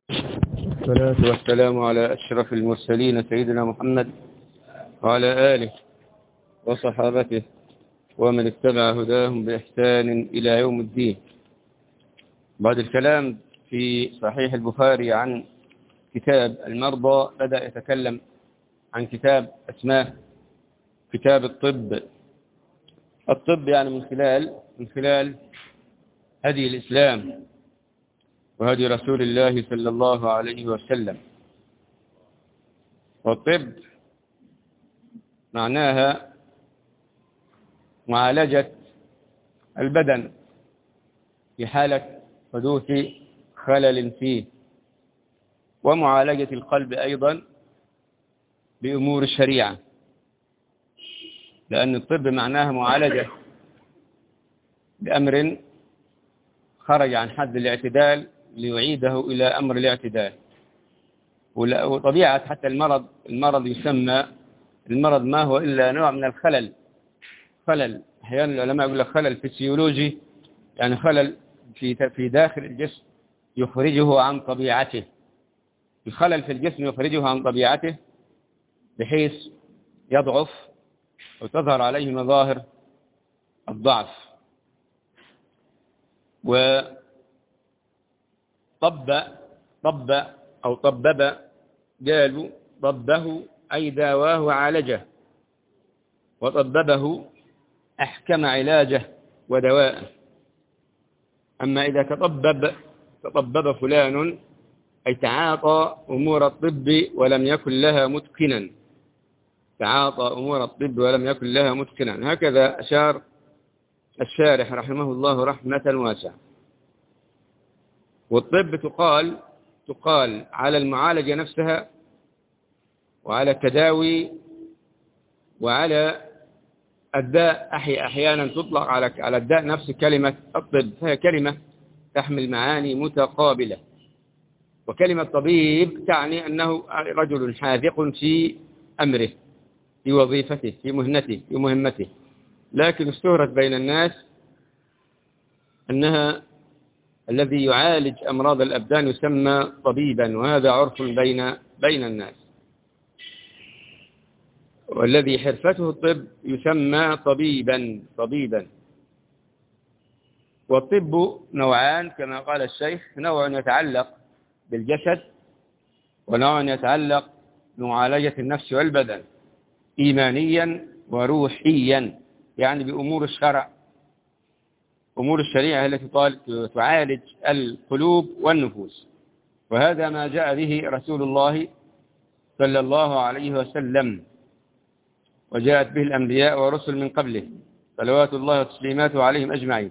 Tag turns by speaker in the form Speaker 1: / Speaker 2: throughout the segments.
Speaker 1: والصلاة والسلام على أشرف المرسلين سيدنا محمد وعلى آله وصحابته ومن اتبع هداهم بإحسان إلى يوم الدين. بعد الكلام في صحيح البخاري عن كتاب المرضى بدأ يتكلم عن كتاب اسمه كتاب الطب. الطب يعني من خلال هدي الإسلام وهدي رسول الله صلى الله عليه وسلم. والطب معناها معالجة البدن في حالة حدوث خلل فيه، ومعالجة القلب أيضا بأمور الشريعة، لأن الطب معناها معالجة بأمر خرج عن حد الاعتدال ليعيده إلى أمر الاعتدال. وطبيعة حتى المرض يسمى المرض ما هو إلا نوع من الخلل. أحيانا العلماء يقول لك خلل فسيولوجي، يعني خلل في داخل الجسم يخرجه عن طبيعته. الخلل في الجسم يخرجه عن طبيعته بحيث يضعف وتظهر عليه مظاهر الضعف. طبب قالوا طبه أي داواه وعالجه، وطببه أحكم علاجه ودواءه. أما إذا تطبب فلان أي تعاطى أمور الطب ولم يكن لها متقنا، هكذا أشار الشارح رحمه الله رحمة واسعة. والطب تقال على المعالجة نفسها، وعلى التداوي، وعلى الداء. أحيانا تطلق على الداء نفس كلمة الطب، فهي كلمة تحمل معاني متقابلة. وكلمة طبيب تعني أنه رجل حاذق في أمره، في وظيفته، في مهمته. لكن اشتهرت بين الناس أنها الذي يعالج أمراض الأبدان يسمى طبيبا، وهذا عرف بين الناس. والذي حرفته الطب يسمى طبيبا. والطب نوعان كما قال الشيخ: نوع يتعلق بالجسد، ونوع يتعلق بمعالجة النفس والبدن إيمانيا وروحيا، يعني بأمور الشرع، أمور الشريعة التي تعالج القلوب والنفوس. وهذا ما جاء به رسول الله صلى الله عليه وسلم، وجاءت به الأنبياء ورسل من قبله صلوات الله وتسليماته عليهم أجمعين.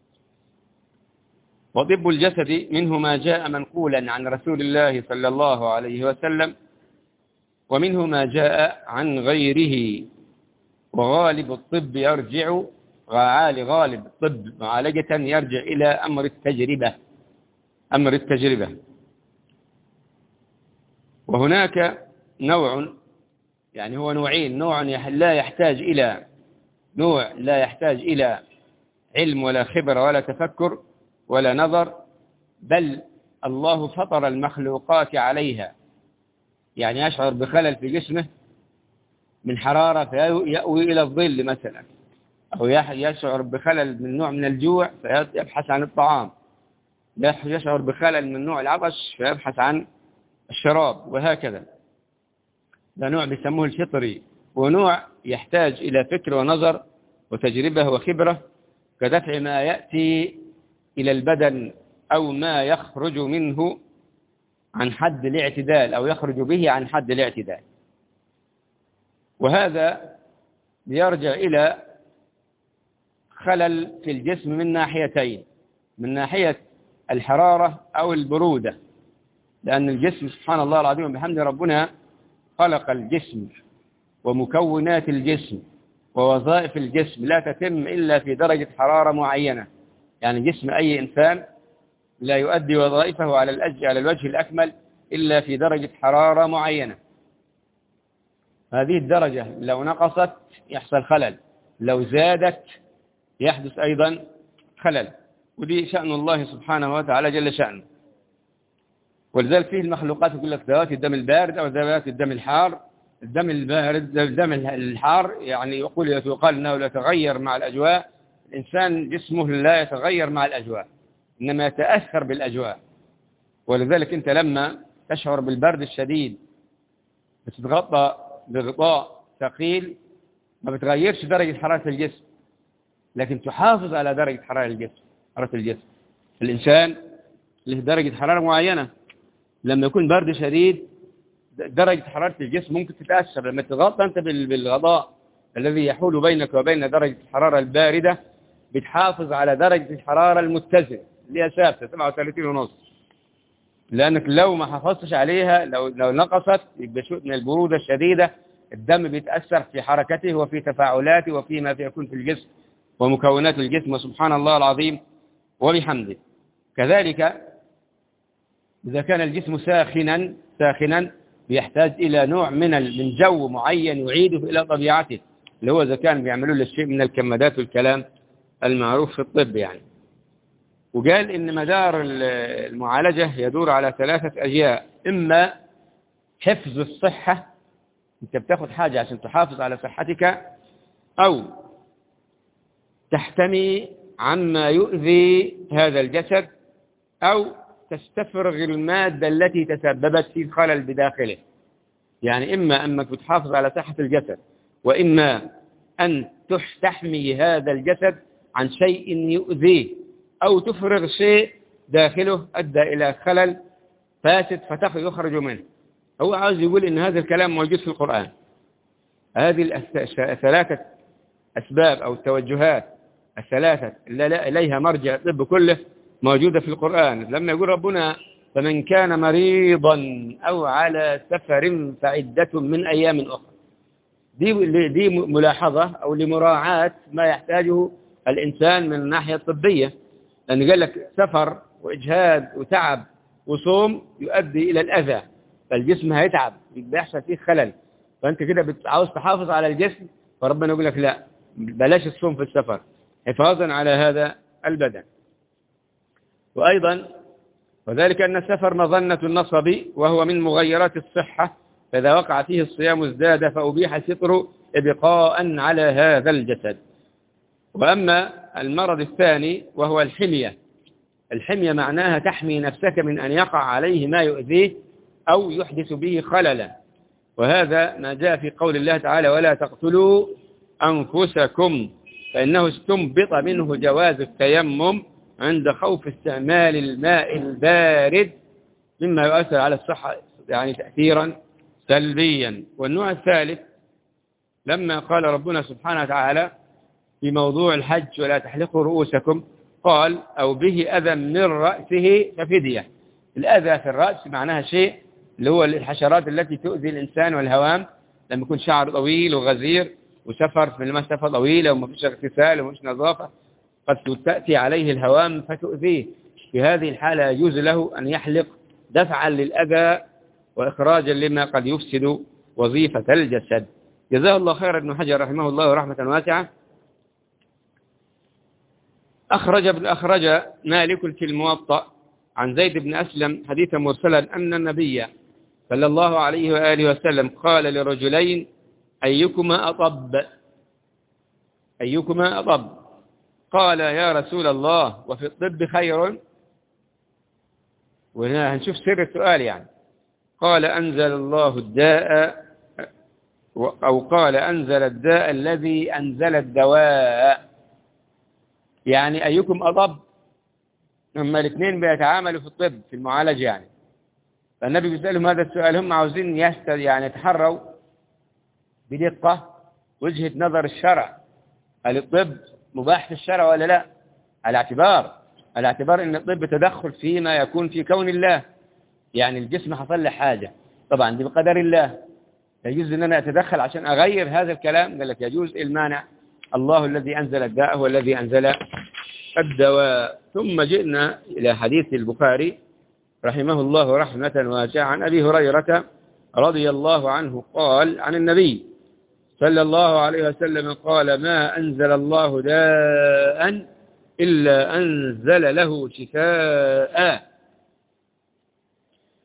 Speaker 1: وطب الجسد منه ما جاء منقولا عن رسول الله صلى الله عليه وسلم، ومنه ما جاء عن غيره. وغالب الطب يرجع غالب الطب معالجة يرجع إلى أمر التجربة. وهناك نوع، يعني هو نوعين: نوع لا يحتاج إلى علم ولا خبرة ولا تفكر ولا نظر، بل الله فطر المخلوقات عليها، يعني يشعر بخلل في جسمه من حرارة فيأوي إلى الظل مثلا، أو يشعر بخلل من نوع من الجوع فيبحث عن الطعام، يشعر بخلل من نوع العطش فيبحث عن الشراب، وهكذا. ده نوع بيسموه الفطري. ونوع يحتاج إلى فكر ونظر وتجربة وخبرة، كدفع ما يأتي إلى البدن أو ما يخرج منه عن حد الاعتدال، أو يخرج به عن حد الاعتدال. وهذا يرجع إلى خلل في الجسم من ناحيتين: من ناحية الحرارة أو البرودة، لأن الجسم سبحان الله العظيم بحمد ربنا خلق الجسم ومكونات الجسم ووظائف الجسم لا تتم إلا في درجة حرارة معينة. يعني جسم أي إنسان لا يؤدي وظائفه على الوجه الأكمل إلا في درجة حرارة معينة. هذه الدرجة لو نقصت يحصل خلل، لو زادت يحدث أيضا خلل. ودي شأن الله سبحانه وتعالى جل شأنه. ولذلك فيه المخلوقات يقول لك ذوات الدم البارد أو ذوات الدم الحار. الدم البارد الدم الحار يعني يقال أنه لا يتغير مع الأجواء. الإنسان جسمه لا يتغير مع الأجواء، إنما يتأثر بالأجواء. ولذلك أنت لما تشعر بالبرد الشديد بتتغطى بغطاء ثقيل ما بتغيرش درجة حرارة الجسم، لكن تحافظ على درجة حرارة الجسم. الإنسان له درجة حرارة معينة، لما يكون برد شديد درجة حرارة الجسم ممكن تتأثر. لما تتغطى أنت بالغطاء الذي يحول بينك وبين درجة الحرارة الباردة بتحافظ على درجة الحرارة المتزنة اللي هي ثابتة 37.5. لأنك لو ما حافظتش عليها لو نقصت يبقى شيء من البرودة الشديدة، الدم بيتأثر في حركته وفي تفاعلاته وفيما يكون في الجسم ومكونات الجسم. وسبحان الله العظيم وبحمده. كذلك إذا كان الجسم ساخنا بيحتاج إلى نوع من جو معين يعيده إلى طبيعته، اللي هو إذا كان بيعملوا له شيء من الكمادات والكلام المعروف في الطب يعني. وقال إن مدار المعالجة يدور على 3 أجزاء: إما حفظ الصحة، أنت بتاخد حاجة عشان تحافظ على صحتك، أو تحتمي عما يؤذي هذا الجسد، أو تستفرغ المادة التي تسببت في الخلل بداخله. يعني إما أنك بتحافظ على صحة الجسد، وإما أن تحمي هذا الجسد عن شيء يؤذيه، أو تفرغ شيء داخله أدى إلى خلل فاسد يخرج منه. هو عاوز يقول إن هذا الكلام موجود في القرآن. هذه 3 أسباب أو التوجهات 3 اللي إليها مرجع الطب كله موجودة في القرآن. لما يقول ربنا فمن كان مريضا أو على سفر فعدة من أيام أخرى، دي ملاحظة أو لمراعاة ما يحتاجه الإنسان من الناحية الطبية. لأن قال لك سفر وإجهاد وتعب وصوم يؤدي إلى الأذى، فالجسم هيتعب بيحصل فيه خلل، فأنت كده عاوز تحافظ على الجسم، فربنا يقول لك لا بلاش الصوم في السفر حفاظا على هذا البدن. وأيضا وذلك أن السفر مظنة النصب وهو من مغيرات الصحة، فإذا وقع فيه الصيام ازداد، فأبيح الفطر إبقاء على هذا الجسد. وأما المرض الثاني وهو الحمية معناها تحمي نفسك من أن يقع عليه ما يؤذيه أو يحدث به خللا، وهذا ما جاء في قول الله تعالى ولا تقتلوا أنفسكم، فإنه استنبط منه جواز التيمم عند خوف استعمال الماء البارد مما يؤثر على الصحة يعني تأثيرا سلبيا. والنوع الثالث لما قال ربنا سبحانه وتعالى في موضوع الحج ولا تحلقوا رؤوسكم، قال أو به أذى من رأسه ففدية. الأذى في الرأس معناها شيء اللي هو الحشرات التي تؤذي الإنسان والهوام، لما يكون شعر طويل وغزير وسفر في المسافة طويلة وما فيش اغتسال وما فيش نظافة قد تأتي عليه الهوام فتؤذيه. في هذه الحالة يجوز له أن يحلق دفعا للأذى وإخراجا لما قد يفسد وظيفة الجسد. جزاه الله خير ابن حجر رحمه الله رحمة واسعة. أخرج مالك في الموطأ عن زيد بن أسلم حديثا مرسلا أن النبي صلى الله عليه وآله وسلم قال لرجلين أيكما أطب؟ قال يا رسول الله وفي الطب خير؟ وهنا هنشوف سر السؤال يعني. قال أنزل الله الداء، أو قال أنزل الداء الذي أنزل الدواء. يعني أيكم أطب؟ هما الاثنين بيتعاملوا في الطب في المعالجة يعني. فالنبي بيسألهم هذا السؤال، هم عاوزين يعني يتحروا بدقة وجهة نظر الشرع، هل الطب مباح في الشرع ولا لا؟ على اعتبار ان الطب تدخل فيما يكون في كون الله. يعني الجسم حصل له حاجة، طبعا دي بقدر الله، يجوز ان انا اتدخل عشان اغير هذا الكلام؟ قال لك يجوز. المانع الله الذي انزل الداء هو الذي انزل الدواء. ثم جئنا الى حديث البخاري رحمه الله رحمة واسعة عن ابي هريرة رضي الله عنه قال عن النبي صلى الله عليه وسلم قال ما أنزل الله داء إلا أنزل له شفاء.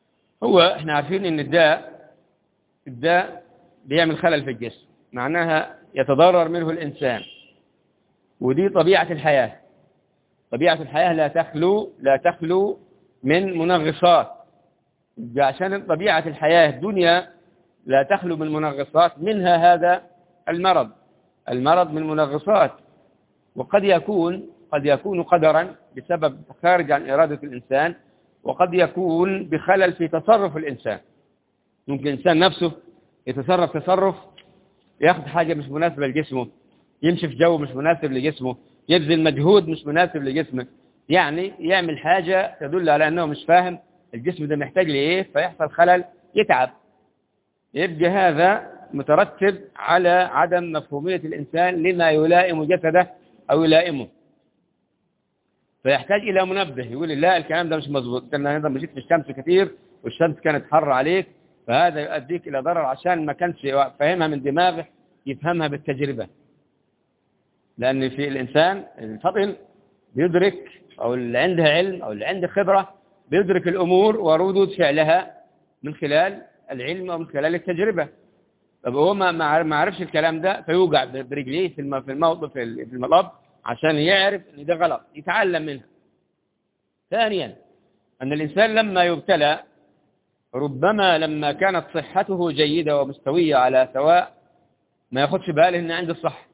Speaker 1: هو احنا عارفين ان الداء بيعمل خلل في الجسم، معناها يتضرر منه الإنسان، ودي طبيعة الحياة. طبيعة الحياة لا تخلو من منغصات. عشان طبيعة الحياة الدنيا لا تخلو من منغصات، منها هذا المرض من منغصات. وقد يكون قدرا بسبب خارج عن إرادة الإنسان، وقد يكون بخلل في تصرف الإنسان. ممكن الإنسان نفسه يتصرف ياخذ حاجة مش مناسبة لجسمه، يمشي في جو مش مناسب لجسمه، يبذل مجهود مش مناسب لجسمه، يعني يعمل حاجة تدل على أنه مش فاهم الجسم ده محتاج لإيه، فيحصل خلل، يتعب. يبقى هذا مترتب على عدم مفهومية الإنسان لما يلائم جسده أو يلائمه، فيحتاج إلى منبه يقول لا الكلام ده مش مظبوط، أنت النهارده مشيت في الشمس كثير والشمس كانت حر عليك، فهذا يؤديك إلى ضرر، عشان ما كانش فاهمها من دماغه يفهمها بالتجربة. لأن في الإنسان الفطن بيدرك، أو اللي عنده علم أو اللي عنده خبرة بيدرك الأمور وردود فعلها من خلال العلم أو من خلال التجربة. طب هو ما عرفش الكلام ده، فيوقع برجليه في المطب عشان يعرف ان ده غلط، يتعلم منها. ثانيا أن الإنسان لما يبتلى ربما لما كانت صحته جيدة ومستوية على سواء ما ياخدش باله ان عنده الصحة،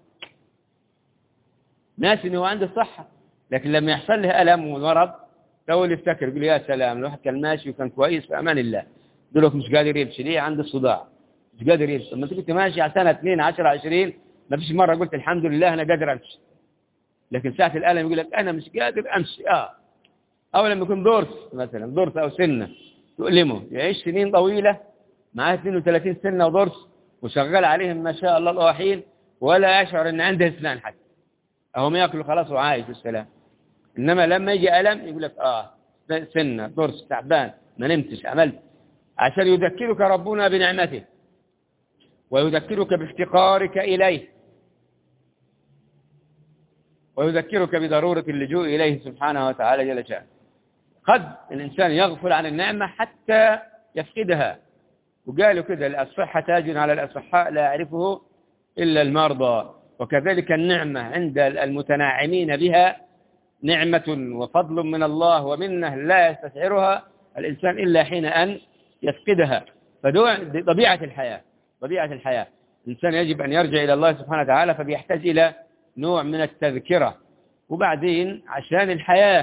Speaker 1: ناس انه عنده الصحة، لكن لما يحصل له ألم ومرض يقول يفتكر يقول يا سلام الواحد كان ماشي وكان كويس في أمان الله، يقول لك مش قادر يمشي ليه؟ عنده الصداع، مش قادر يمشي. لما كنت ماشي على سنة 2 10 20 ما فيش مرة قلت الحمد لله أنا قادر أمشي، لكن ساعة الألم يقول لك أنا مش قادر أمشي. أو لما يكون ضرس أو سنة تؤلمه، يعيش سنين طويلة معاه 32 سنة وضرس وشغال عليهم ما شاء الله الأواحين، ولا يشعر أن عنده أسنان حتى، أهو ما يأكل خلاص وعايش بالسلام. إنما لما يجي ألم يقول لك سنة ضرس تعبان ما نمتش عملت، عشان يذكرك ربنا بنعمته ويذكرك بافتقارك إليه ويذكرك بضرورة اللجوء إليه سبحانه وتعالى جل شأنه. قد الإنسان يغفل عن النعمة حتى يفقدها، وقالوا كده الصحة تاج على الأصحاء لا يعرفه إلا المرضى. وكذلك النعمة عند المتناعمين بها نعمة وفضل من الله ومنه لا يستشعرها الإنسان إلا حين أن يفقدها. فدي طبيعة الحياة. الإنسان يجب أن يرجع إلى الله سبحانه وتعالى، فبيحتاج إلى نوع من التذكرة. وبعدين عشان الحياة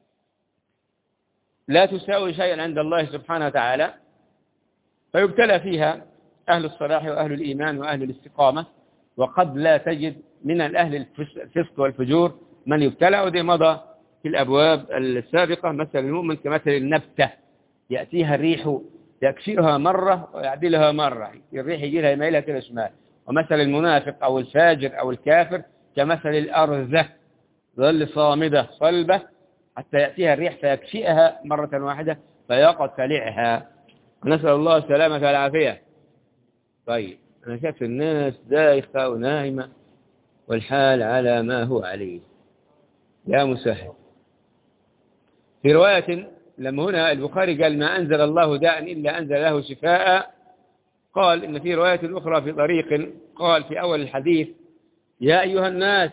Speaker 1: لا تساوي شيئا عند الله سبحانه وتعالى، فيبتلى فيها أهل الصلاح وأهل الإيمان وأهل الاستقامة، وقد لا تجد من الأهل الفسق والفجور من يبتلى. ودي مضى في الأبواب السابقة. مثل المؤمن كمثل النبتة يأتيها الريح يكفئها مرة ويعدلها مرة، الريح يجي لها يميلها كده شمال. ومثل المنافق أو الفاجر أو الكافر كمثل الأرزة ظل صامدة صلبة حتى يأتيها الريح فيكفئها مرة واحدة فيقتلعها، ونسأل الله السلامة والعافية. طيب أنا شايف الناس دايخة ونائمة والحال على ما هو عليه، يا مسهل. في رواية لما هنا البخاري قال ما أنزل الله داء إلا أنزل له شفاء، قال إن في رواية أخرى في طريق قال في أول الحديث يا أيها الناس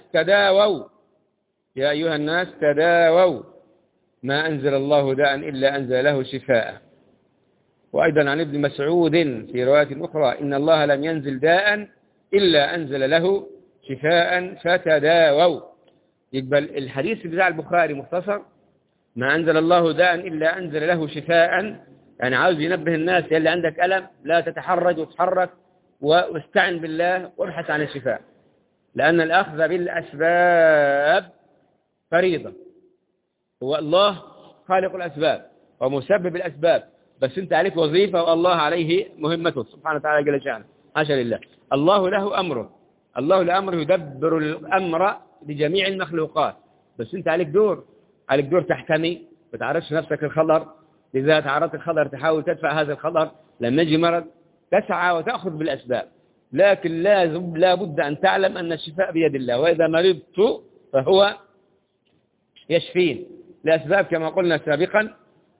Speaker 1: تداووا ما أنزل الله داء إلا أنزل له شفاء. وأيضا عن ابن مسعود في رواية أخرى إن الله لم ينزل داء إلا أنزل له شفاء فتداووا. يقبل الحديث بتاع البخاري مختصر ما أنزل الله داء إلا أنزل له شفاء، يعني عاوز ينبه الناس يلي عندك ألم لا تتحرج وتحرك واستعن بالله وابحث عن الشفاء، لأن الأخذ بالأسباب فريضة. هو الله خالق الأسباب ومسبب الأسباب، بس أنت عليك وظيفة والله عليه مهمته سبحانه وتعالى جل شأنه. حاشا لله، الله له أمره يدبر الأمر لجميع المخلوقات، بس أنت عليك دور تحتمي، ما تعرضش نفسك الخطر، إذا تعرضت الخطر تحاول تدفع هذا الخطر، لما يجي مرض تسعى وتأخذ بالأسباب، لكن لا بد أن تعلم أن الشفاء بيد الله، وإذا مرضت فهو يشفين لأسباب كما قلنا سابقا.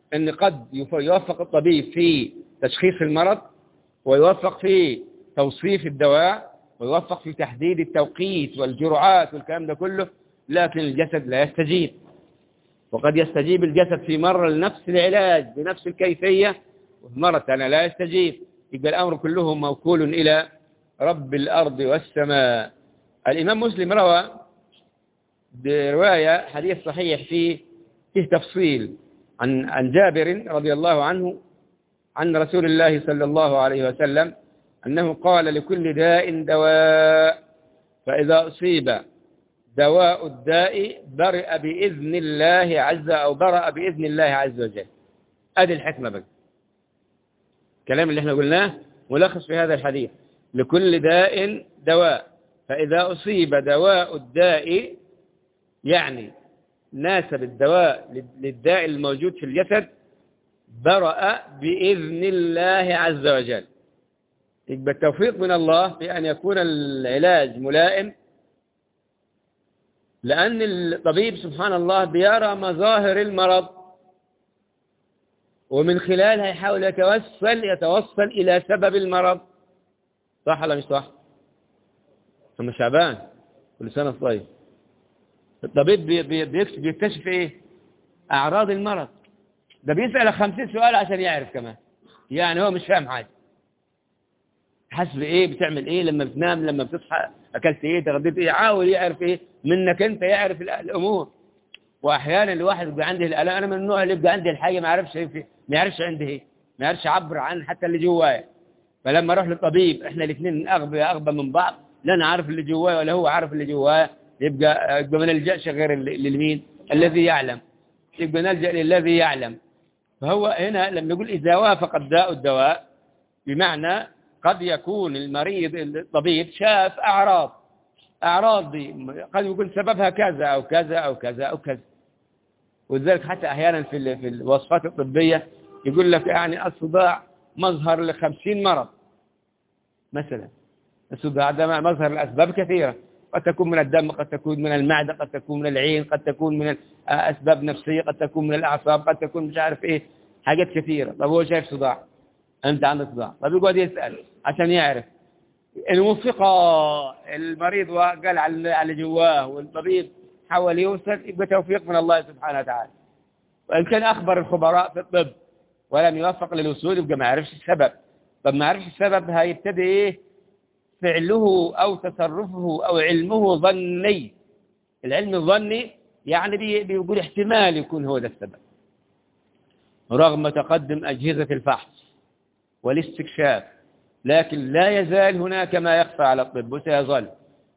Speaker 1: أن قد يوفق الطبيب في تشخيص المرض، ويوفق في توصيف الدواء، ويوفق في تحديد التوقيت والجرعات والكلام ده كله، لكن الجسد لا يستجيب. وقد يستجيب الجسد في مرة لنفس العلاج بنفس الكيفية، وفي مرة ثانية لا يستجيب. يبقى الأمر كله موكول إلى رب الأرض والسماء. الإمام مسلم روى برواية حديث صحيح فيه تفصيل عن جابر رضي الله عنه عن رسول الله صلى الله عليه وسلم أنه قال: لكل داء دواء، فإذا أصيب دواء الداء برأ بإذن الله عز وجل. هذه الحكمة بقى، الكلام اللي احنا قلناه ملخص في هذا الحديث: لكل داء دواء، فإذا أصيب دواء الداء، يعني ناسب الدواء للداء الموجود في الجسد، برأ بإذن الله عز وجل. يبقى التوفيق من الله في أن يكون العلاج ملائم، لأن الطبيب سبحان الله بيرى مظاهر المرض، ومن خلالها يحاول يتوصل إلى سبب المرض. صح ولا مش صح؟ ثم شعبان كل سنة طيب. الطبيب بيكتشف إيه؟ أعراض المرض. ده بيسأل 50 سؤال عشان يعرف كمان، يعني هو مش فاهم حاجة. حسب إيه؟ بتعمل إيه لما بتنام، لما بتصحى أكلت إيه، تغديت إيه، عاول يعرف إيه منك أنت، يعرف الأمور. وأحيانا الواحد يبقى عنده الآلام. أنا من النوع اللي يبقى عندي الحاجة ما يعرفش إيه، ما يعرفش عندي إيه، ما يعرفش يعبر عن حتى اللي جوايا. فلما أروح للطبيب، إحنا الاثنين أغبى من بعض، لا أنا عارف اللي جوايا ولا هو عارف اللي جوايا، يبقى ما نلجأش غير للمين؟ الذي يعلم. يبقى نلجأ للذي يعلم. فهو هنا لما يقول إذا وافق الداء الدواء، بمعنى قد يكون المريض الطبيب شاف أعراض دي قد يكون سببها كذا أو كذا أو كذا أو كذا. ولذلك حتى أحيانا في الوصفات الطبية يقول لك يعني الصداع مظهر ل50 مرض مثلا. الصداع ده مظهر الأسباب كثيرة، قد تكون من الدم، قد تكون من المعدة، قد تكون من العين، قد تكون من أسباب نفسية، قد تكون من الأعصاب، قد تكون مش عارف إيه، حاجات كثيرة. طب هو شايف صداع، أنت عندك صداع، طب يقعد يسأل عشان يعرف. إن وفق المريض وقال على جواه، والطبيب حاول يوصل، يبقى توفيق من الله سبحانه وتعالى. وإن كان أخبر الخبراء في الطب ولم يوفق للوصول، يبقى ما يعرفش السبب. طب ما يعرفش السبب، هيبتدي إيه؟ فعله أو تصرفه أو علمه ظني. العلم الظني يعني بيقول احتمال يكون هو ده السبب، رغم تقدم أجهزة الفحص والاستكشاف، لكن لا يزال هناك ما يخفى على الطب، وسيظل.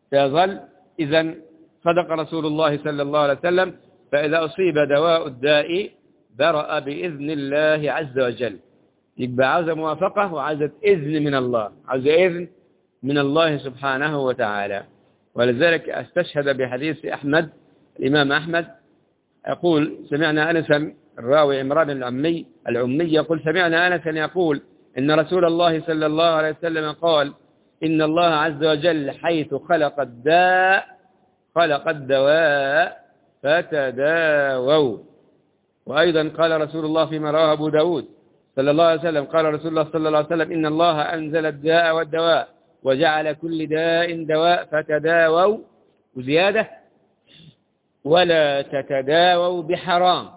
Speaker 1: إذن صدق رسول الله صلى الله عليه وسلم: فإذا أصيب دواء الداء برأ بإذن الله عز وجل. يبقى عاوز موافقة وعاوز إذن من الله، عاوز إذن من الله سبحانه وتعالى. ولذلك استشهد بحديث أحمد، الإمام أحمد يقول: سمعنا أنسا، الراوي عمران العمي يقول: سمعنا أنسا يقول إن رسول الله صلى الله عليه وسلم قال: إن الله عز وجل حيث خلق الداء خلق الدواء فتداووا. وأيضا قال رسول الله فيما رواه أبو داود صلى الله عليه وسلم، قال رسول الله صلى الله عليه وسلم: إن الله أنزل الداء والدواء وجعل كل داء دواء فتداووا، وزيادة: ولا تتداووا بحرام.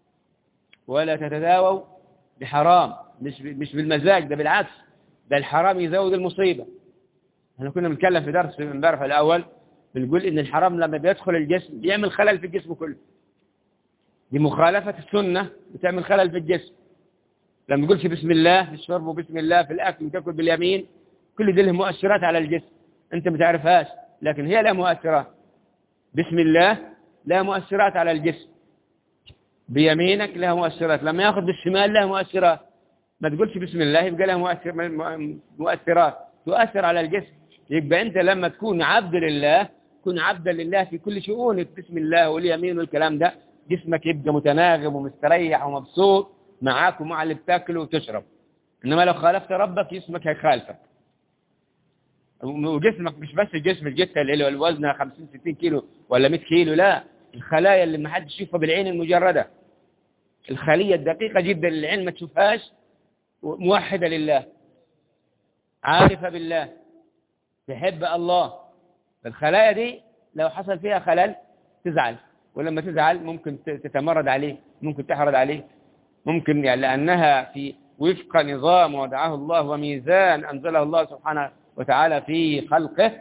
Speaker 1: ولا تتداووا بحرام، مش بالمزاج، ده بالعكس، ده الحرام يزود المصيبة. احنا كنا بنتكلم في درس من امبارح الأول، بنقول إن الحرام لما بيدخل الجسم بيعمل خلل في الجسم كله. دي مخالفة السنة بتعمل خلل في الجسم. لما يقولش بسم الله في الشرب وبسم الله في الأكل وتأكل باليمين، كل دي له مؤثرات على الجسم أنت ما تعرفهاش، لكن هي لها مؤثرات. بسم الله لها مؤثرات على الجسم، بيمينك لها مؤثرات، لما ياخذ بالشمال لها مؤثرات. ما تقولش بسم الله يبقى لها مؤثرات تؤثر على الجسم. يبقى أنت لما تكون عبد لله، كن عبدا لله في كل شؤونك، بسم الله واليمين والكلام ده، جسمك يبقى متناغم ومستريح ومبسوط معاك ومع اللي بتاكل وتشرب. إنما لو خالفت ربك جسمك هيخالفك. وجسمك مش بس الجسم الجثة اللي الوزنها 50-60 كيلو ولا 100 كيلو، لا، الخلايا اللي ما حدش يشوفها بالعين المجردة، الخلية الدقيقة جدا اللي العين ما تشوفهاش، موحدة لله، عارفة بالله، تحب الله. الخلايا دي لو حصل فيها خلل تزعل، ولما تزعل ممكن تتمرد عليه، ممكن تحرد عليه، ممكن يعني لأنها في وفق نظام وضعه الله وميزان أنزله الله سبحانه وتعالى في خلقه،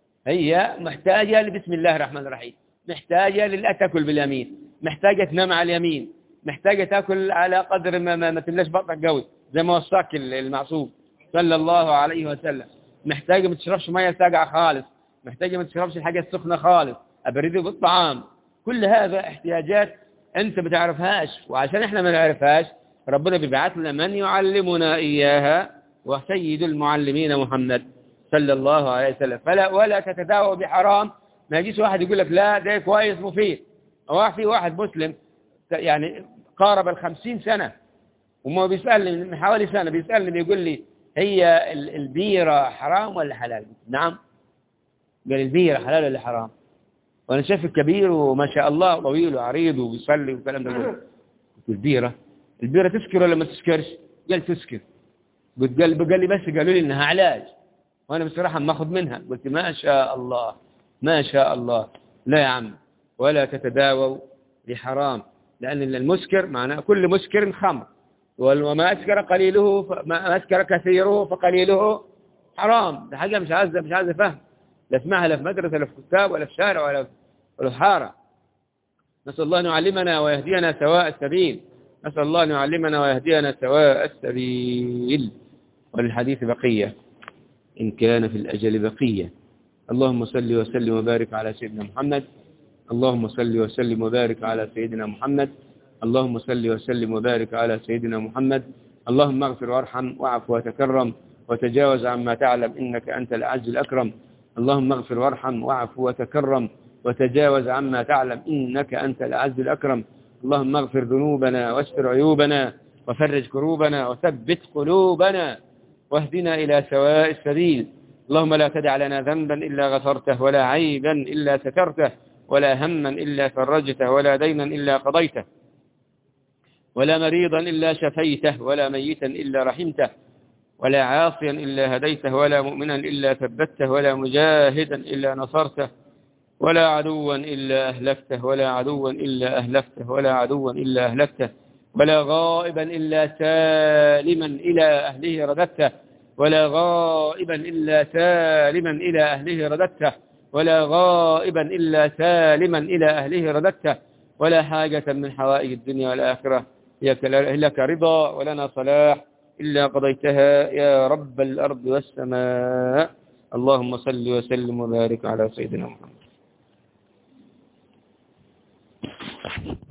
Speaker 1: هي محتاجة لبسم الله الرحمن الرحيم، محتاجة للا تأكل باليمين، محتاجة تنام على اليمين، محتاجة تأكل على قدر ما تملاش بطنك قوي زي ما وصاك المعصوم صلى الله عليه وسلم، محتاجة ما تشربش مية ساقعة خالص، محتاجة ما تشربش الحاجة السخنة خالص، أبرده بالطعام. كل هذا احتياجات أنت ما تعرفهاش، وعشان إحنا ما نعرفهاش ربنا بيبعث لنا من يعلمنا إياها، وسيد المعلمين محمد صلى الله عليه وسلم. ولا تتداوى بحرام. ما يجيش واحد يقول لك لا ده كويس مفيد. في واحد مسلم يعني قارب 50 سنة وما بيسألني من حوالي سنة، بيسألني بيقول لي هي البيرة حرام ولا حلال؟ نعم. قال البيرة حلال ولا حرام؟ وانا شايف الكبير وما شاء الله طويل وعريض وبيصلي والكلام ده كله. البيرة تسكر ولا ما تسكرش؟ قال تسكر. قال لي بس قالوا لي انها علاج، وانا بصراحة ما اخذ منها. قلت ما شاء الله ما شاء الله. لا يا عم، ولا تتداووا بحرام، لأن المسكر معناه كل مسكر خمر، وما أسكر قليله ما أسكر كثيره فقليله حرام. ده حاجة مش عايزة فهم، لا اسمعها لا في مدرسة لا في كتاب ولا في شارع ولا في حارة. نسأل الله أن يعلمنا ويهدينا سواء السبيل، نسأل الله أن يعلمنا ويهدينا سواء السبيل. وللحديث بقية إن كان في الأجل بقية. اللهم صل وسلم وبارك على سيدنا محمد، اللهم صل وسلم وبارك على سيدنا محمد، اللهم صل وسلم وبارك على سيدنا محمد. اللهم اغفر وارحم واعف وتكرم وتجاوز عما تعلم إنك أنت الأعز الأكرم. اللهم اغفر وارحم واعف وتكرم وتجاوز عما تعلم إنك أنت الأعز الأكرم. اللهم اغفر ذنوبنا واستر عيوبنا وفرج كروبنا وثبت قلوبنا واهدنا إلى سواء السبيل. اللهم لا تدع لنا ذنبا إلا غفرته، ولا عيبا إلا سترته، ولا هما إلا فرجته، ولا دينا إلا قضيته، ولا مريضا إلا شفيته، ولا ميتا إلا رحمته، ولا عاصيا إلا هديته، ولا مؤمنا إلا ثبته، ولا مجاهدا إلا نصرته، ولا عدوا إلا أهلكته، ولا عدوا إلا أهلكته، ولا عدوا إلا أهلكته، ولا غائبا إلا سالما إلى أهله رددته، ولا غائبا إلا سالما إلى أهله رددته، ولا غائبا إلا سالما إلى أهله رددته، ولا حاجة من حوائج الدنيا والآخرة لك رضا ولنا صلاح إلا قضيتها يا رب الأرض والسماء. اللهم صل وسلم وبارك على سيدنا محمد.